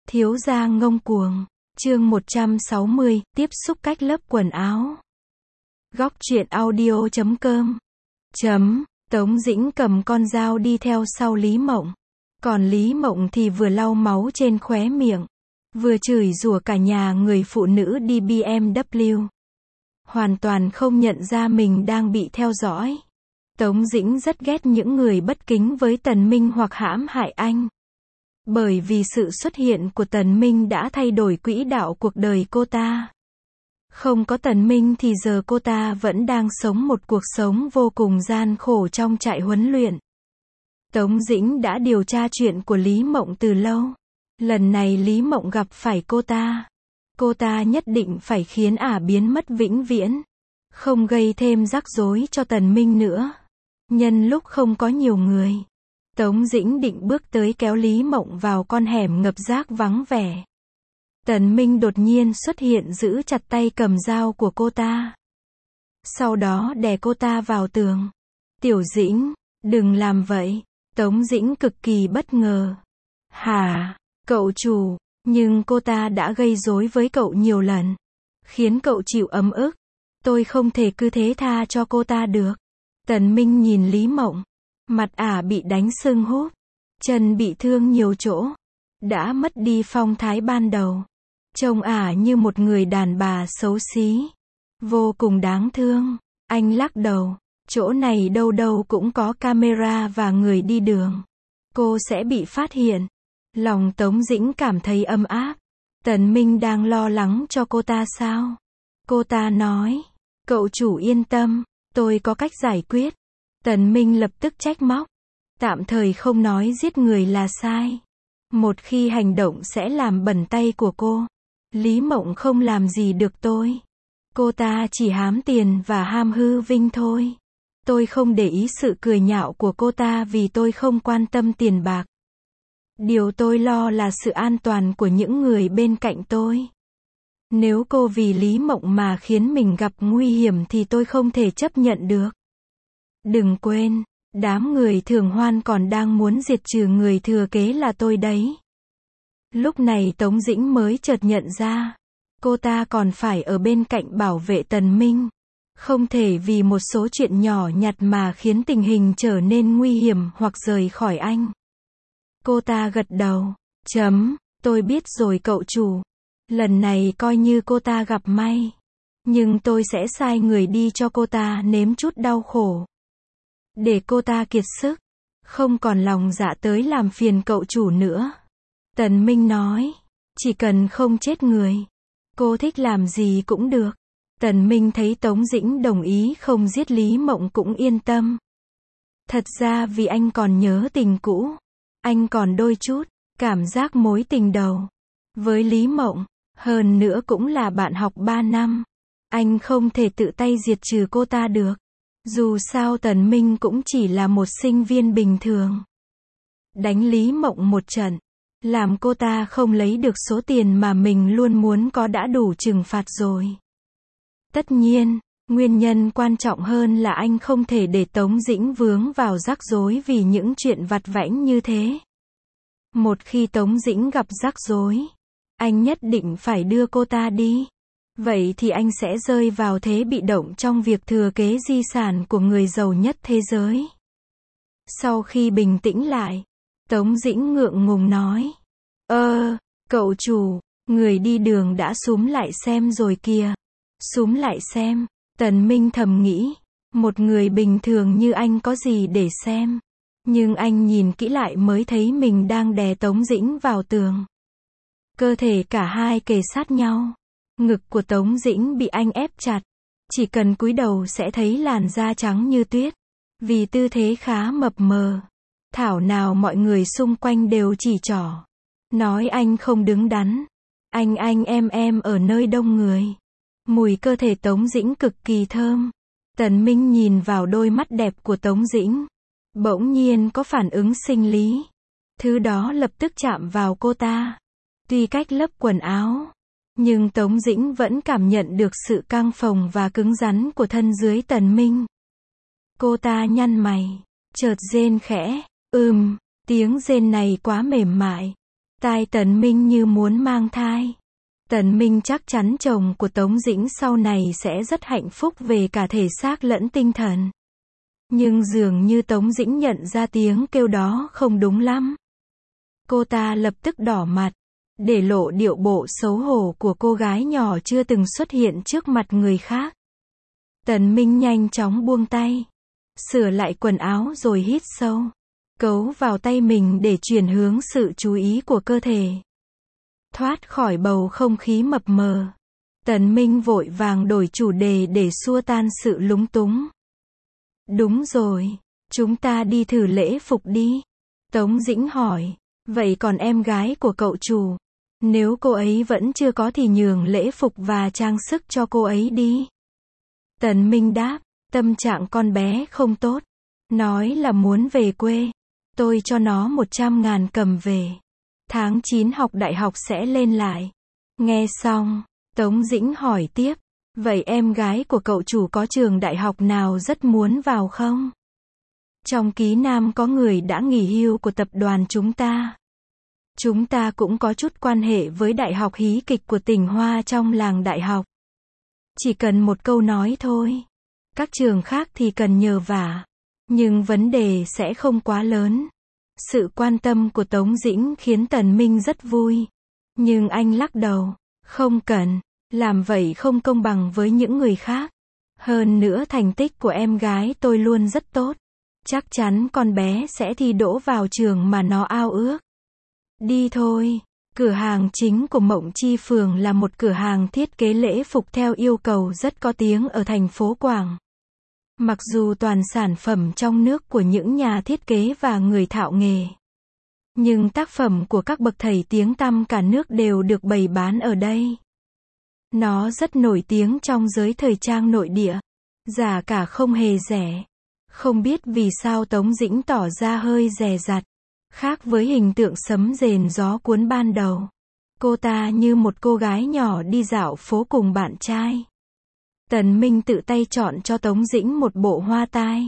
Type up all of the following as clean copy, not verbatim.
Thiếu gia ngông cuồng. Chương 160, tiếp xúc cách lớp quần áo. Góc truyện audio.com. Tống Dĩnh cầm con dao đi theo sau Lý Mộng. Còn Lý Mộng thì vừa lau máu trên khóe miệng, vừa chửi rủa cả nhà người phụ nữ đi BMW. Hoàn toàn không nhận ra mình đang bị theo dõi. Tống Dĩnh rất ghét những người bất kính với Tần Minh hoặc hãm hại anh. Bởi vì sự xuất hiện của Tần Minh đã thay đổi quỹ đạo cuộc đời cô ta. Không có Tần Minh thì giờ cô ta vẫn đang sống một cuộc sống vô cùng gian khổ trong trại huấn luyện. Tống Dĩnh đã điều tra chuyện của Lý Mộng từ lâu. Lần này Lý Mộng gặp phải cô ta nhất định phải khiến ả biến mất vĩnh viễn. Không gây thêm rắc rối cho Tần Minh nữa. Nhân lúc không có nhiều người, Tống Dĩnh định bước tới kéo Lý Mộng vào con hẻm ngập rác vắng vẻ. Tần Minh đột nhiên xuất hiện giữ chặt tay cầm dao của cô ta. Sau đó đè cô ta vào tường. Tiểu Dĩnh, đừng làm vậy. Tống Dĩnh cực kỳ bất ngờ. Hả, cậu chủ, nhưng cô ta đã gây rối với cậu nhiều lần, khiến cậu chịu ấm ức. Tôi không thể cứ thế tha cho cô ta được. Tần Minh nhìn Lý Mộng. Mặt ả bị đánh sưng húp, chân bị thương nhiều chỗ, đã mất đi phong thái ban đầu. Trông ả như một người đàn bà xấu xí, vô cùng đáng thương. Anh lắc đầu, chỗ này đâu đâu cũng có camera và người đi đường. Cô sẽ bị phát hiện. Lòng Tống Dĩnh cảm thấy ấm áp. Tần Minh đang lo lắng cho cô ta sao? Cô ta nói, cậu chủ yên tâm, tôi có cách giải quyết. Tần Minh lập tức trách móc. Tạm thời không nói giết người là sai. Một khi hành động sẽ làm bẩn tay của cô. Lý Mộng không làm gì được tôi. Cô ta chỉ hám tiền và ham hư vinh thôi. Tôi không để ý sự cười nhạo của cô ta vì tôi không quan tâm tiền bạc. Điều tôi lo là sự an toàn của những người bên cạnh tôi. Nếu cô vì Lý Mộng mà khiến mình gặp nguy hiểm thì tôi không thể chấp nhận được. Đừng quên, đám người Thường Hoan còn đang muốn diệt trừ người thừa kế là tôi đấy. Lúc này Tống Dĩnh mới chợt nhận ra, cô ta còn phải ở bên cạnh bảo vệ Tần Minh. Không thể vì một số chuyện nhỏ nhặt mà khiến tình hình trở nên nguy hiểm hoặc rời khỏi anh. Cô ta gật đầu. Tôi biết rồi cậu chủ. Lần này coi như cô ta gặp may. Nhưng tôi sẽ sai người đi cho cô ta nếm chút đau khổ. Để cô ta kiệt sức, không còn lòng dạ tới làm phiền cậu chủ nữa. Tần Minh nói, chỉ cần không chết người, cô thích làm gì cũng được. Tần Minh thấy Tống Dĩnh đồng ý không giết Lý Mộng cũng yên tâm. Thật ra vì anh còn nhớ tình cũ, anh còn đôi chút cảm giác mối tình đầu với Lý Mộng, hơn nữa cũng là bạn học 3 năm. Anh không thể tự tay diệt trừ cô ta được. Dù sao Tần Minh cũng chỉ là một sinh viên bình thường. Đánh Lý Mộng một trận, làm cô ta không lấy được số tiền mà mình luôn muốn có đã đủ trừng phạt rồi. Tất nhiên, nguyên nhân quan trọng hơn là anh không thể để Tống Dĩnh vướng vào rắc rối vì những chuyện vặt vãnh như thế. Một khi Tống Dĩnh gặp rắc rối, anh nhất định phải đưa cô ta đi. Vậy thì anh sẽ rơi vào thế bị động trong việc thừa kế di sản của người giàu nhất thế giới. Sau khi bình tĩnh lại, Tống Dĩnh ngượng ngùng nói. Cậu chủ, người đi đường đã xúm lại xem rồi kìa. Xúm lại xem, Tần Minh thầm nghĩ. Một người bình thường như anh có gì để xem. Nhưng anh nhìn kỹ lại mới thấy mình đang đè Tống Dĩnh vào tường. Cơ thể cả hai kề sát nhau. Ngực của Tống Dĩnh bị anh ép chặt. Chỉ cần cúi đầu sẽ thấy làn da trắng như tuyết. Vì tư thế khá mập mờ. Thảo nào mọi người xung quanh đều chỉ trỏ. Nói anh không đứng đắn. Anh em ở nơi đông người. Mùi cơ thể Tống Dĩnh cực kỳ thơm. Tần Minh nhìn vào đôi mắt đẹp của Tống Dĩnh. Bỗng nhiên có phản ứng sinh lý. Thứ đó lập tức chạm vào cô ta. Tuy cách lớp quần áo, nhưng Tống Dĩnh vẫn cảm nhận được sự căng phồng và cứng rắn của thân dưới Tần Minh. Cô ta nhăn mày, chợt rên khẽ, tiếng rên này quá mềm mại. Tai Tần Minh như muốn mang thai. Tần Minh chắc chắn chồng của Tống Dĩnh sau này sẽ rất hạnh phúc về cả thể xác lẫn tinh thần. Nhưng dường như Tống Dĩnh nhận ra tiếng kêu đó không đúng lắm. Cô ta lập tức đỏ mặt, để lộ điệu bộ xấu hổ của cô gái nhỏ chưa từng xuất hiện trước mặt người khác. Tần Minh nhanh chóng buông tay, sửa lại quần áo rồi hít sâu, cấu vào tay mình để chuyển hướng sự chú ý của cơ thể. Thoát khỏi bầu không khí mập mờ, Tần Minh vội vàng đổi chủ đề để xua tan sự lúng túng. Đúng rồi, chúng ta đi thử lễ phục đi. Tống Dĩnh hỏi, vậy còn em gái của cậu chủ? Nếu cô ấy vẫn chưa có thì nhường lễ phục và trang sức cho cô ấy đi. Tần Minh đáp, tâm trạng con bé không tốt. Nói là muốn về quê. Tôi cho nó 100.000 cầm về. Tháng 9 học đại học sẽ lên lại. Nghe xong, Tống Dĩnh hỏi tiếp, vậy em gái của cậu chủ có trường đại học nào rất muốn vào không? Trong ký nam có người đã nghỉ hưu của tập đoàn chúng ta. Chúng ta cũng có chút quan hệ với đại học hí kịch của tỉnh Hoa trong làng đại học. Chỉ cần một câu nói thôi. Các trường khác thì cần nhờ vả. Nhưng vấn đề sẽ không quá lớn. Sự quan tâm của Tống Dĩnh khiến Tần Minh rất vui. Nhưng anh lắc đầu. Không cần. Làm vậy không công bằng với những người khác. Hơn nữa thành tích của em gái tôi luôn rất tốt. Chắc chắn con bé sẽ thi đỗ vào trường mà nó ao ước. Đi thôi. Cửa hàng chính của Mộng Chi Phường là một cửa hàng thiết kế lễ phục theo yêu cầu rất có tiếng ở thành phố Quảng. Mặc dù toàn sản phẩm trong nước của những nhà thiết kế và người thạo nghề, nhưng tác phẩm của các bậc thầy tiếng tăm cả nước đều được bày bán ở đây. Nó rất nổi tiếng trong giới thời trang nội địa. Giá cả không hề rẻ. Không biết vì sao Tống Dĩnh tỏ ra hơi dè dặt. Khác với hình tượng sấm rền gió cuốn ban đầu. Cô ta như một cô gái nhỏ đi dạo phố cùng bạn trai. Tần Minh tự tay chọn cho Tống Dĩnh một bộ hoa tai,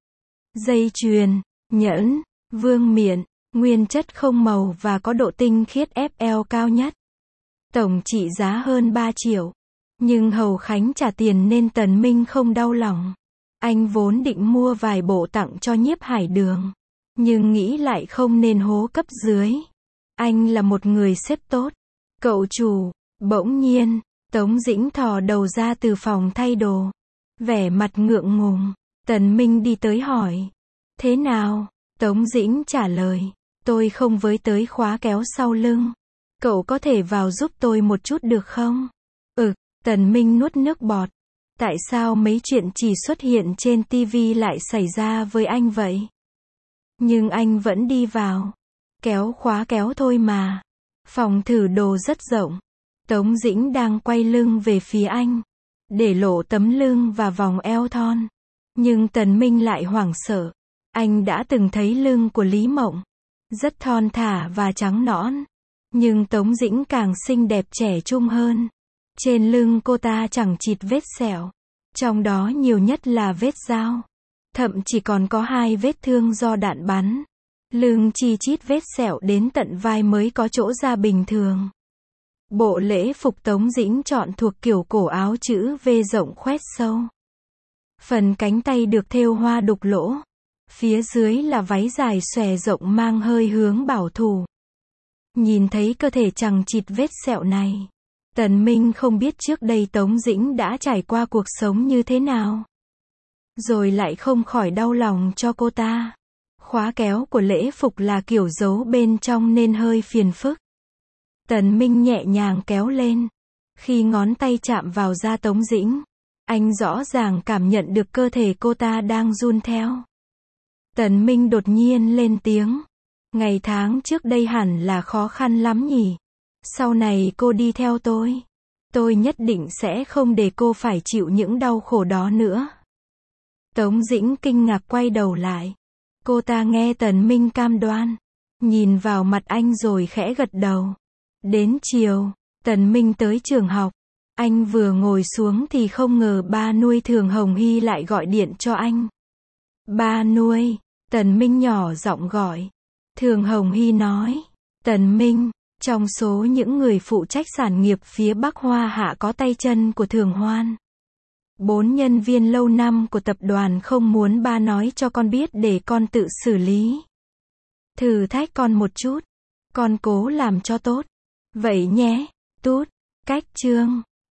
dây chuyền, nhẫn, vương miện, nguyên chất không màu và có độ tinh khiết FL cao nhất. Tổng trị giá hơn 3 triệu. Nhưng Hầu Khánh trả tiền nên Tần Minh không đau lòng. Anh vốn định mua vài bộ tặng cho Nhiếp Hải Đường. Nhưng nghĩ lại không nên hố cấp dưới. Anh là một người sếp tốt. Cậu chủ, bỗng nhiên, Tống Dĩnh thò đầu ra từ phòng thay đồ. Vẻ mặt ngượng ngùng. Tần Minh đi tới hỏi. Thế nào? Tống Dĩnh trả lời. Tôi không với tới khóa kéo sau lưng. Cậu có thể vào giúp tôi một chút được không? Tần Minh nuốt nước bọt. Tại sao mấy chuyện chỉ xuất hiện trên TV lại xảy ra với anh vậy? Nhưng anh vẫn đi vào. Kéo khóa kéo thôi mà. Phòng thử đồ rất rộng. Tống Dĩnh đang quay lưng về phía anh, để lộ tấm lưng và vòng eo thon. Nhưng Tần Minh lại hoảng sợ. Anh đã từng thấy lưng của Lý Mộng. Rất thon thả và trắng nõn. Nhưng Tống Dĩnh càng xinh đẹp trẻ trung hơn. Trên lưng cô ta chẳng chịt vết sẹo. Trong đó nhiều nhất là vết dao. Thậm chỉ còn có 2 vết thương do đạn bắn. Lưng chi chít vết sẹo đến tận vai mới có chỗ da bình thường. Bộ lễ phục Tống Dĩnh chọn thuộc kiểu cổ áo chữ V rộng khoét sâu. Phần cánh tay được thêu hoa đục lỗ. Phía dưới là váy dài xòe rộng mang hơi hướng bảo thủ. Nhìn thấy cơ thể chằng chịt vết sẹo này, Tần Minh không biết trước đây Tống Dĩnh đã trải qua cuộc sống như thế nào. Rồi lại không khỏi đau lòng cho cô ta. Khóa kéo của lễ phục là kiểu giấu bên trong nên hơi phiền phức. Tần Minh nhẹ nhàng kéo lên. Khi ngón tay chạm vào da Tống Dĩnh, anh rõ ràng cảm nhận được cơ thể cô ta đang run theo. Tần Minh đột nhiên lên tiếng. Ngày tháng trước đây hẳn là khó khăn lắm nhỉ. Sau này cô đi theo tôi nhất định sẽ không để cô phải chịu những đau khổ đó nữa. Tống Dĩnh kinh ngạc quay đầu lại. Cô ta nghe Tần Minh cam đoan, nhìn vào mặt anh rồi khẽ gật đầu. Đến chiều, Tần Minh tới trường học. Anh vừa ngồi xuống thì không ngờ ba nuôi Thường Hồng Hy lại gọi điện cho anh. Ba nuôi, Tần Minh nhỏ giọng gọi. Thường Hồng Hy nói, Tần Minh, Trong số những người phụ trách sản nghiệp phía Bắc Hoa Hạ có tay chân của Thường Hoan. 4 nhân viên lâu năm của tập đoàn không muốn ba nói cho con biết để con tự xử lý. Thử thách con một chút. Con cố làm cho tốt. Vậy nhé. Tút. Cách chương.